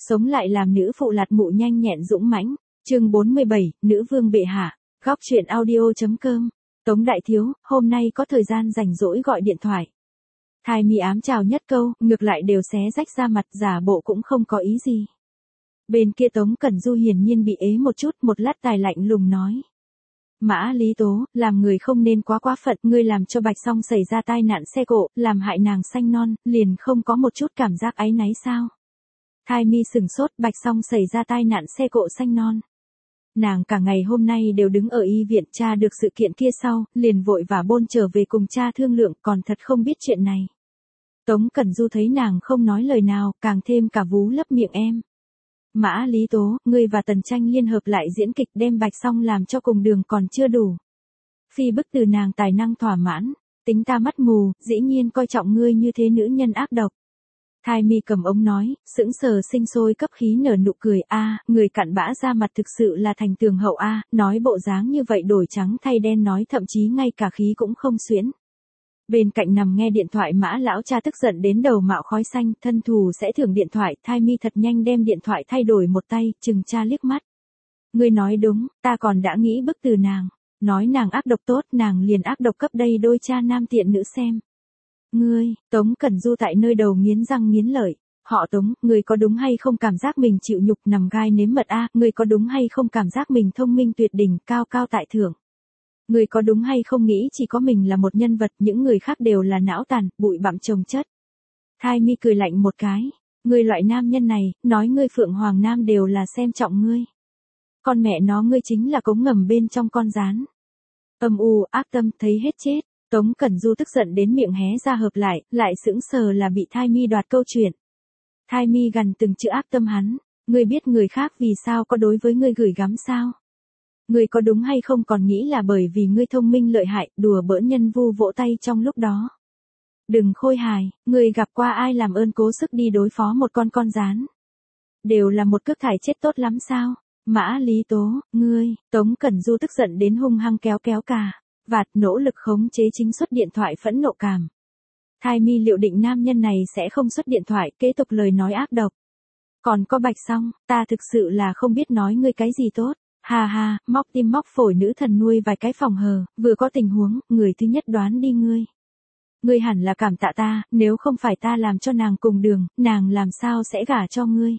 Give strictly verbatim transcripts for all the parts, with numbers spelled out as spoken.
sống lại làm nữ phụ lạt mụ nhanh nhẹn dũng mãnh. Chương bốn mươi bảy, nữ vương bệ hạ. Góc truyện audio.com. Tống đại thiếu, hôm nay có thời gian rảnh rỗi gọi điện thoại. Thai mi ám chào nhất câu, ngược lại đều xé rách ra mặt, giả bộ cũng không có ý gì. Bên kia Tống Cẩn Du hiển nhiên bị ế một chút, một lát tài lạnh lùng nói. Mã Lý Tố, làm người không nên quá quá phận, ngươi làm cho Bạch Song xảy ra tai nạn xe cộ, làm hại nàng sanh non, liền không có một chút cảm giác áy náy sao? Thai mi sừng sốt, Bạch Song xảy ra tai nạn xe cộ sanh non. Nàng cả ngày hôm nay đều đứng ở y viện, cha được sự kiện kia sau, liền vội vã bôn trở về cùng cha thương lượng, còn thật không biết chuyện này. Tống Cẩn Du thấy nàng không nói lời nào, càng thêm cả vú lấp miệng em. Mã Lý Tố, ngươi và Tần Tranh liên hợp lại diễn kịch đem Bạch Song làm cho cùng đường còn chưa đủ. Phi bức từ nàng tài năng thỏa mãn, tính ta mắt mù, dĩ nhiên coi trọng ngươi như thế nữ nhân ác độc. Thai mi cầm ống nói, sững sờ sinh sôi cấp khí nở nụ cười, a, người cặn bã ra mặt thực sự là thành tường hậu a, nói bộ dáng như vậy đổi trắng thay đen nói thậm chí ngay cả khí cũng không xuyễn. Bên cạnh nằm nghe điện thoại Mã lão cha tức giận đến đầu mạo khói xanh, thân thù sẽ thưởng điện thoại, Thai mi thật nhanh đem điện thoại thay đổi một tay, chừng cha liếc mắt. Ngươi nói đúng, ta còn đã nghĩ bức từ nàng, nói nàng ác độc tốt, nàng liền ác độc cấp đây đôi cha nam tiện nữ xem. Ngươi, Tống Cẩn Du tại nơi đầu nghiến răng nghiến lợi, họ Tống, ngươi có đúng hay không cảm giác mình chịu nhục nằm gai nếm mật a, ngươi có đúng hay không cảm giác mình thông minh tuyệt đỉnh, cao cao tại thượng. Ngươi có đúng hay không nghĩ chỉ có mình là một nhân vật, những người khác đều là não tàn, bụi bặm chồng chất. Thai mi cười lạnh một cái, ngươi loại nam nhân này, nói ngươi Phượng Hoàng Nam đều là xem trọng ngươi. Con mẹ nó ngươi chính là cống ngầm bên trong con rán. Âm u, ác tâm, thấy hết chết. Tống Cẩn Du tức giận đến miệng hé ra hợp lại, lại sững sờ là bị Thai mi đoạt câu chuyện. Thai mi gằn từng chữ ác tâm hắn, ngươi biết người khác vì sao có đối với ngươi gửi gắm sao? Ngươi có đúng hay không còn nghĩ là bởi vì ngươi thông minh lợi hại, đùa bỡn nhân vu vỗ tay trong lúc đó. Đừng khôi hài, ngươi gặp qua ai làm ơn cố sức đi đối phó một con con rán. Đều là một cước thải chết tốt lắm sao? Mã Lý Tố, ngươi, Tống Cẩn Du tức giận đến hung hăng kéo kéo cà vạt, nỗ lực khống chế chính xuất điện thoại phẫn nộ cảm. Thai mi liệu định nam nhân này sẽ không xuất điện thoại, kế tục lời nói ác độc. Còn có Bạch Song, ta thực sự là không biết nói ngươi cái gì tốt. Hà hà, móc tim móc phổi nữ thần nuôi vài cái phòng hờ, vừa có tình huống, người thứ nhất đoán đi ngươi. Ngươi hẳn là cảm tạ ta, nếu không phải ta làm cho nàng cùng đường, nàng làm sao sẽ gả cho ngươi.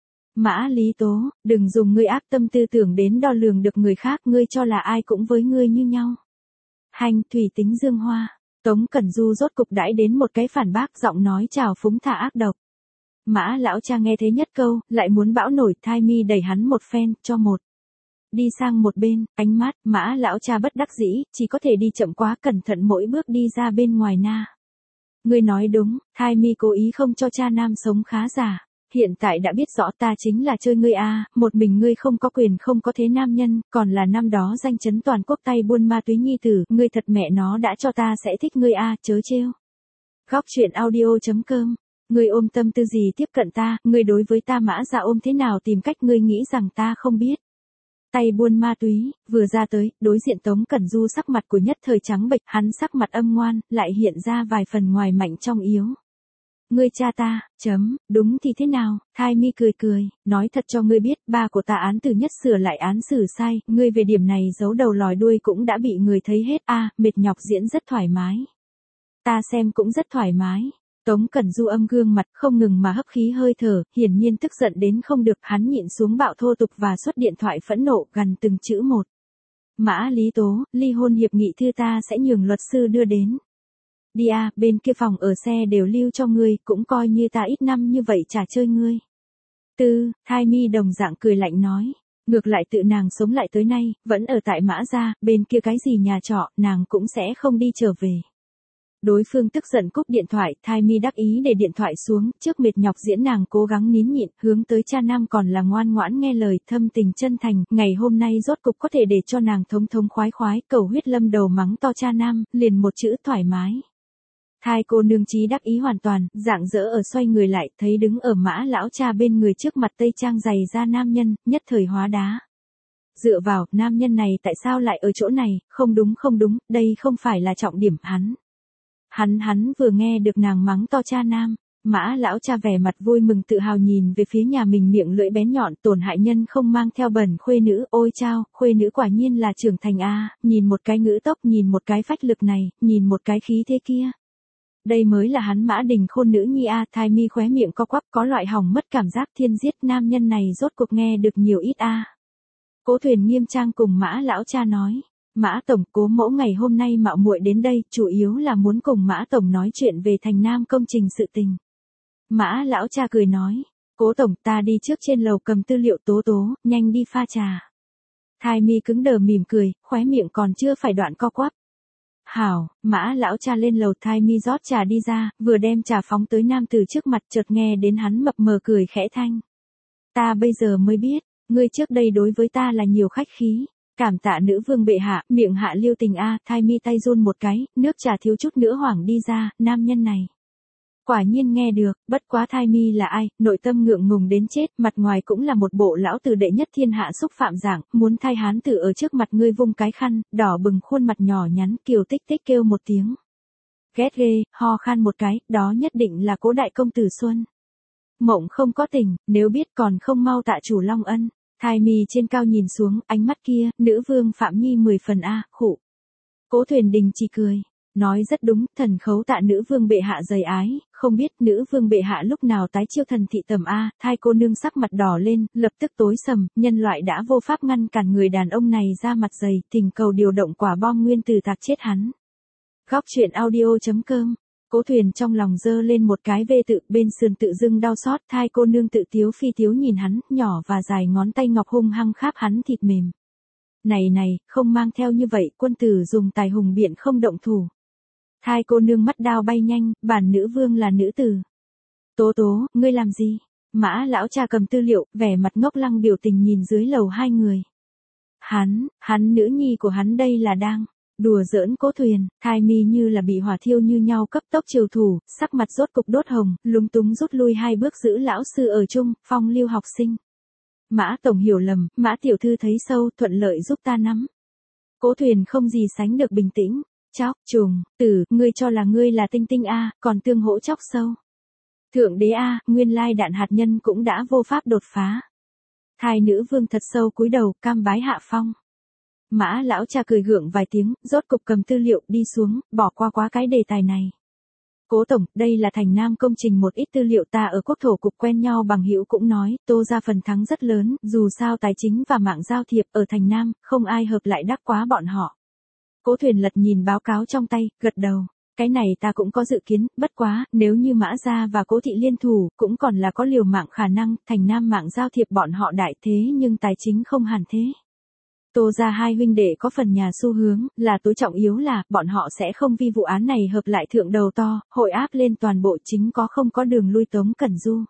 Mã Lý Tố, đừng dùng ngươi ác tâm tư tưởng đến đo lường được người khác, ngươi cho là ai cũng với ngươi như nhau. Hành, thủy tính dương hoa. Tống Cẩn Du rốt cục đãi đến một cái phản bác, giọng nói chào phúng thả ác độc. Mã lão cha nghe thế nhất câu, lại muốn bão nổi, Thai mi đẩy hắn một phen, cho một. Đi sang một bên, ánh mắt, Mã lão cha bất đắc dĩ, chỉ có thể đi chậm quá, cẩn thận mỗi bước đi ra bên ngoài na. Ngươi nói đúng, Thai mi cố ý không cho cha nam sống khá giả. Hiện tại đã biết rõ ta chính là chơi ngươi a, một mình ngươi không có quyền không có thế nam nhân, còn là năm đó danh chấn toàn quốc tay buôn ma túy nhi tử, ngươi thật mẹ nó đã cho ta sẽ thích ngươi a, chớ trêu. Góc truyện audio.com. Ngươi ôm tâm tư gì tiếp cận ta, ngươi đối với ta Mã Dạ ôm thế nào tìm cách ngươi nghĩ rằng ta không biết. Tay buôn ma túy, vừa ra tới, đối diện Tống Cẩn Du sắc mặt của nhất thời trắng bệch, hắn sắc mặt âm ngoan, lại hiện ra vài phần ngoài mạnh trong yếu. Ngươi cha ta, chấm, đúng thì thế nào, Thai mi cười cười, nói thật cho ngươi biết, ba của ta án từ nhất sửa lại án xử sai, ngươi về điểm này giấu đầu lòi đuôi cũng đã bị người thấy hết, a, à, mệt nhọc diễn rất thoải mái. Ta xem cũng rất thoải mái. Tống Cẩn Du âm gương mặt không ngừng mà hấp khí hơi thở, hiển nhiên tức giận đến không được, hắn nhịn xuống bạo thô tục và xuất điện thoại phẫn nộ, gằn từng chữ một. Mã Lý Tố, ly hôn hiệp nghị thư ta sẽ nhường luật sư đưa đến. Đi à, bên kia phòng ở xe đều lưu cho ngươi, cũng coi như ta ít năm như vậy trả chơi ngươi. Tư, Thai mi đồng dạng cười lạnh nói. Ngược lại tự nàng sống lại tới nay, vẫn ở tại Mã gia, bên kia cái gì nhà trọ, nàng cũng sẽ không đi trở về. Đối phương tức giận cúp điện thoại, Thai mi đắc ý để điện thoại xuống, trước mệt nhọc diễn nàng cố gắng nín nhịn, hướng tới cha nam còn là ngoan ngoãn nghe lời, thâm tình chân thành, ngày hôm nay rốt cục có thể để cho nàng thống thống khoái khoái, cầu huyết lâm đầu mắng to cha nam, liền một chữ thoải mái. Thai cô nương trí đắc ý hoàn toàn, rạng rỡ ở xoay người lại, thấy đứng ở Mã lão cha bên người trước mặt tây trang dày ra nam nhân, nhất thời hóa đá. Dựa vào, nam nhân này tại sao lại ở chỗ này, không đúng không đúng, đây không phải là trọng điểm hắn. Hắn hắn vừa nghe được nàng mắng to cha nam, Mã lão cha vẻ mặt vui mừng tự hào nhìn về phía nhà mình, miệng lưỡi bén nhọn, tổn hại nhân không mang theo bẩn khuê nữ, ôi chao, khuê nữ quả nhiên là trưởng thành a, nhìn một cái ngữ tốc, nhìn một cái phách lực này, nhìn một cái khí thế kia. Đây mới là hắn Mã Đình Khôn nữ nhi a, Thai Mi khóe miệng co quắp, có loại hỏng mất cảm giác thiên giết, nam nhân này rốt cuộc nghe được nhiều ít a. Cố Thuyền nghiêm trang cùng Mã lão cha nói. Mã tổng, Cố mẫu ngày hôm nay mạo muội đến đây, chủ yếu là muốn cùng Mã tổng nói chuyện về Thành Nam công trình sự tình. Mã lão cha cười nói, Cố tổng, ta đi trước trên lầu cầm tư liệu, Tố Tố, nhanh đi pha trà. Thai Mi cứng đờ mỉm cười, khóe miệng còn chưa phải đoạn co quắp. Hảo, Mã lão cha lên lầu, Thai Mi rót trà đi ra, vừa đem trà phóng tới nam từ trước mặt, chợt nghe đến hắn mập mờ cười khẽ thanh. Ta bây giờ mới biết, ngươi trước đây đối với ta là nhiều khách khí. Cảm tạ nữ vương bệ hạ, miệng hạ lưu tình a, Thai Mi tay run một cái, nước trà thiếu chút nữa hoảng đi ra, nam nhân này. Quả nhiên nghe được, bất quá Thai Mi là ai, nội tâm ngượng ngùng đến chết, mặt ngoài cũng là một bộ lão tử đệ nhất thiên hạ xúc phạm dạng, muốn thay hán tử ở trước mặt ngươi vung cái khăn, đỏ bừng khuôn mặt nhỏ nhắn, kiều tích tích kêu một tiếng. Ghét ghê, ho khan một cái, đó nhất định là Cố đại công tử Xuân. Mộng không có tình, nếu biết còn không mau tạ chủ Long Ân. Thai Mi trên cao nhìn xuống, ánh mắt kia, nữ vương Phạm Nhi mười phần a, khụ. Cố Thuyền Đình chỉ cười, nói rất đúng, thần khấu tạ nữ vương bệ hạ dày ái, không biết nữ vương bệ hạ lúc nào tái chiêu thần thị tầm a, Thai cô nương sắc mặt đỏ lên, lập tức tối sầm, nhân loại đã vô pháp ngăn cản người đàn ông này ra mặt dày, thỉnh cầu điều động quả bom nguyên tử tạc chết hắn. Góc truyện audio chấm com. Cố Thuyền trong lòng dơ lên một cái vê tự, bên sườn tự dưng đau xót, Thai cô nương tự tiếu phi tiếu nhìn hắn, nhỏ và dài ngón tay ngọc hung hăng kháp hắn thịt mềm. Này này, không mang theo như vậy, quân tử dùng tài hùng biện không động thủ. Thai cô nương mắt đao bay nhanh, bản nữ vương là nữ tử. Tố Tố, ngươi làm gì? Mã lão cha cầm tư liệu, vẻ mặt ngốc lăng biểu tình nhìn dưới lầu hai người. Hắn, hắn nữ nhi của hắn đây là đang đùa giỡn Cố Thuyền. Thai Mi như là bị hỏa thiêu như nhau cấp tốc chiều thủ, sắc mặt rốt cục đốt hồng, lúng túng rút lui hai bước giữ lão sư ở chung, phong lưu học sinh. Mã tổng hiểu lầm, Mã tiểu thư thấy sâu, thuận lợi giúp ta nắm. Cố Thuyền không gì sánh được bình tĩnh. Chóc, trùng, tử, ngươi cho là ngươi là tinh tinh a, còn tương hỗ chóc sâu. Thượng đế a, nguyên lai đạn hạt nhân cũng đã vô pháp đột phá. Thai nữ vương thật sâu cúi đầu, cam bái hạ phong. Mã lão cha cười gượng vài tiếng, rốt cục cầm tư liệu đi xuống, bỏ qua quá cái đề tài này. Cố tổng, đây là Thành Nam công trình một ít tư liệu, ta ở quốc thổ cục quen nhau bằng hữu cũng nói, Tô ra phần thắng rất lớn, dù sao tài chính và mạng giao thiệp ở Thành Nam, không ai hợp lại đắc quá bọn họ. Cố Thuyền lật nhìn báo cáo trong tay, gật đầu. Cái này ta cũng có dự kiến, bất quá, nếu như Mã gia và Cố thị liên thủ, cũng còn là có liều mạng khả năng, Thành Nam mạng giao thiệp bọn họ đại thế nhưng tài chính không hẳn thế. Tô ra hai huynh đệ có phần nhà xu hướng, là tối trọng yếu là, bọn họ sẽ không vì vụ án này hợp lại thượng đầu to, hội áp lên toàn bộ, chính có không có đường lui Tống Cẩn Du.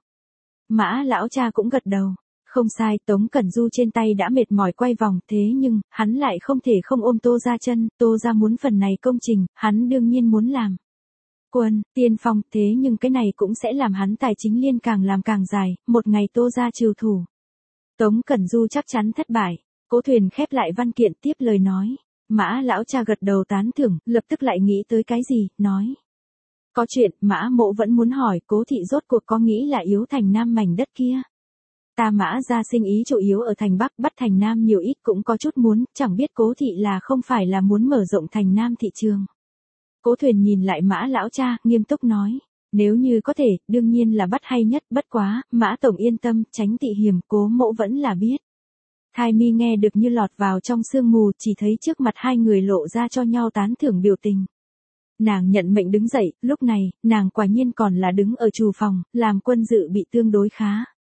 Mã lão cha cũng gật đầu. Không sai, Tống Cẩn Du trên tay đã mệt mỏi quay vòng, thế nhưng, hắn lại không thể không ôm Tô ra chân, Tô ra muốn phần này công trình, hắn đương nhiên muốn làm. Quân, tiên phong, thế nhưng cái này cũng sẽ làm hắn tài chính liên càng làm càng dài, một ngày Tô ra trừ thủ. Tống Cẩn Du chắc chắn thất bại. Cố Thuyền khép lại văn kiện tiếp lời nói. Mã lão cha gật đầu tán thưởng, lập tức lại nghĩ tới cái gì, nói. Có chuyện, Mã mộ vẫn muốn hỏi, Cố thị rốt cuộc có nghĩ là yếu Thành Nam mảnh đất kia. Ta Mã ra sinh ý chủ yếu ở Thành Bắc, bắt Thành Nam nhiều ít cũng có chút muốn, chẳng biết Cố thị là không phải là muốn mở rộng Thành Nam thị trường. Cố Thuyền nhìn lại Mã lão cha, nghiêm túc nói. Nếu như có thể, đương nhiên là bắt hay nhất, bất quá, Mã tổng yên tâm, tránh tị hiểm, Cố mộ vẫn là biết. Thai Mi nghe được như lọt vào trong sương mù, chỉ thấy trước mặt hai người lộ ra cho nhau tán thưởng biểu tình. Nàng nhận mệnh đứng dậy, lúc này, nàng quả nhiên còn là đứng ở trù phòng, làm quân dự bị tương đối khá.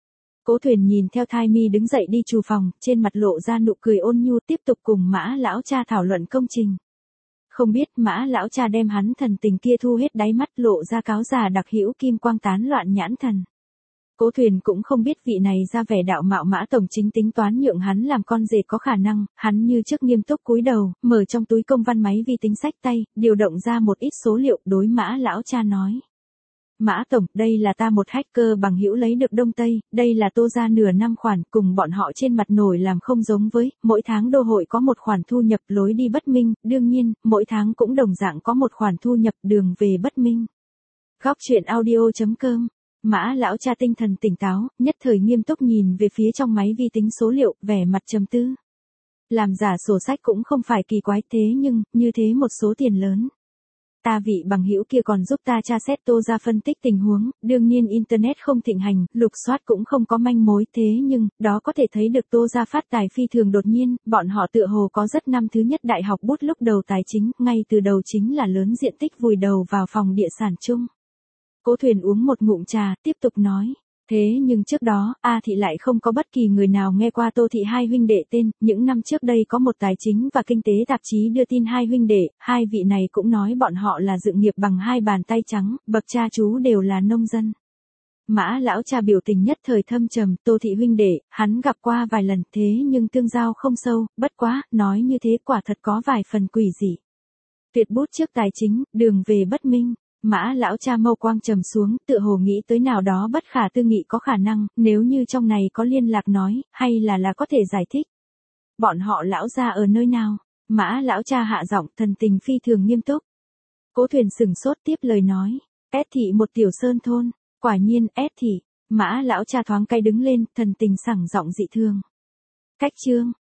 Cố Thuyền nhìn theo Thai Mi đứng dậy đi trù phòng, trên mặt lộ ra nụ cười ôn nhu, tiếp tục cùng Mã lão cha thảo luận công trình. Không biết Mã lão cha đem hắn thần tình kia thu hết đáy mắt, lộ ra cáo già đặc hữu kim quang tán loạn nhãn thần. Cố Thuyền cũng không biết vị này ra vẻ đạo mạo Mã tổng chính tính toán nhượng hắn làm con rể có khả năng, hắn như trước nghiêm túc cúi đầu, mở trong túi công văn máy vi tính sách tay, điều động ra một ít số liệu, đối Mã lão cha nói. Mã tổng, đây là ta một hacker bằng hữu lấy được Đông Tây, đây là Tô ra nửa năm khoản, cùng bọn họ trên mặt nổi làm không giống với, mỗi tháng đô hội có một khoản thu nhập lối đi bất minh, đương nhiên, mỗi tháng cũng đồng dạng có một khoản thu nhập đường về bất minh. Góc chuyện audio chấm com. Mã lão cha tinh thần tỉnh táo, nhất thời nghiêm túc nhìn về phía trong máy vi tính số liệu, vẻ mặt trầm tư. Làm giả sổ sách cũng không phải kỳ quái, thế nhưng, như thế một số tiền lớn. Ta vị bằng hữu kia còn giúp ta tra xét Tô ra phân tích tình huống, đương nhiên Internet không thịnh hành, lục soát cũng không có manh mối, thế nhưng, đó có thể thấy được Tô ra phát tài phi thường đột nhiên, bọn họ tựa hồ có rất năm thứ nhất đại học bút lúc đầu tài chính, ngay từ đầu chính là lớn diện tích vùi đầu vào phòng địa sản chung. Cố Thuyền uống một ngụm trà, tiếp tục nói. Thế nhưng trước đó, A Thị lại không có bất kỳ người nào nghe qua Tô Thị hai huynh đệ tên, những năm trước đây có một tài chính và kinh tế tạp chí đưa tin hai huynh đệ, hai vị này cũng nói bọn họ là dựng nghiệp bằng hai bàn tay trắng, bậc cha chú đều là nông dân. Mã lão cha biểu tình nhất thời thâm trầm, Tô Thị huynh đệ, hắn gặp qua vài lần thế nhưng tương giao không sâu, bất quá, nói như thế quả thật có vài phần quỷ dị. Tuyệt bút trước tài chính, đường về bất minh. Mã lão cha mâu quang trầm xuống, tựa hồ nghĩ tới nào đó bất khả tư nghị có khả năng, nếu như trong này có liên lạc nói, hay là là có thể giải thích. Bọn họ lão gia ở nơi nào? Mã lão cha hạ giọng, thần tình phi thường nghiêm túc. Cố Thuyền sửng sốt tiếp lời nói, S thị một tiểu sơn thôn, quả nhiên S thị. Mã lão cha thoáng cay đứng lên, thần tình sảng giọng dị thương. Cách chương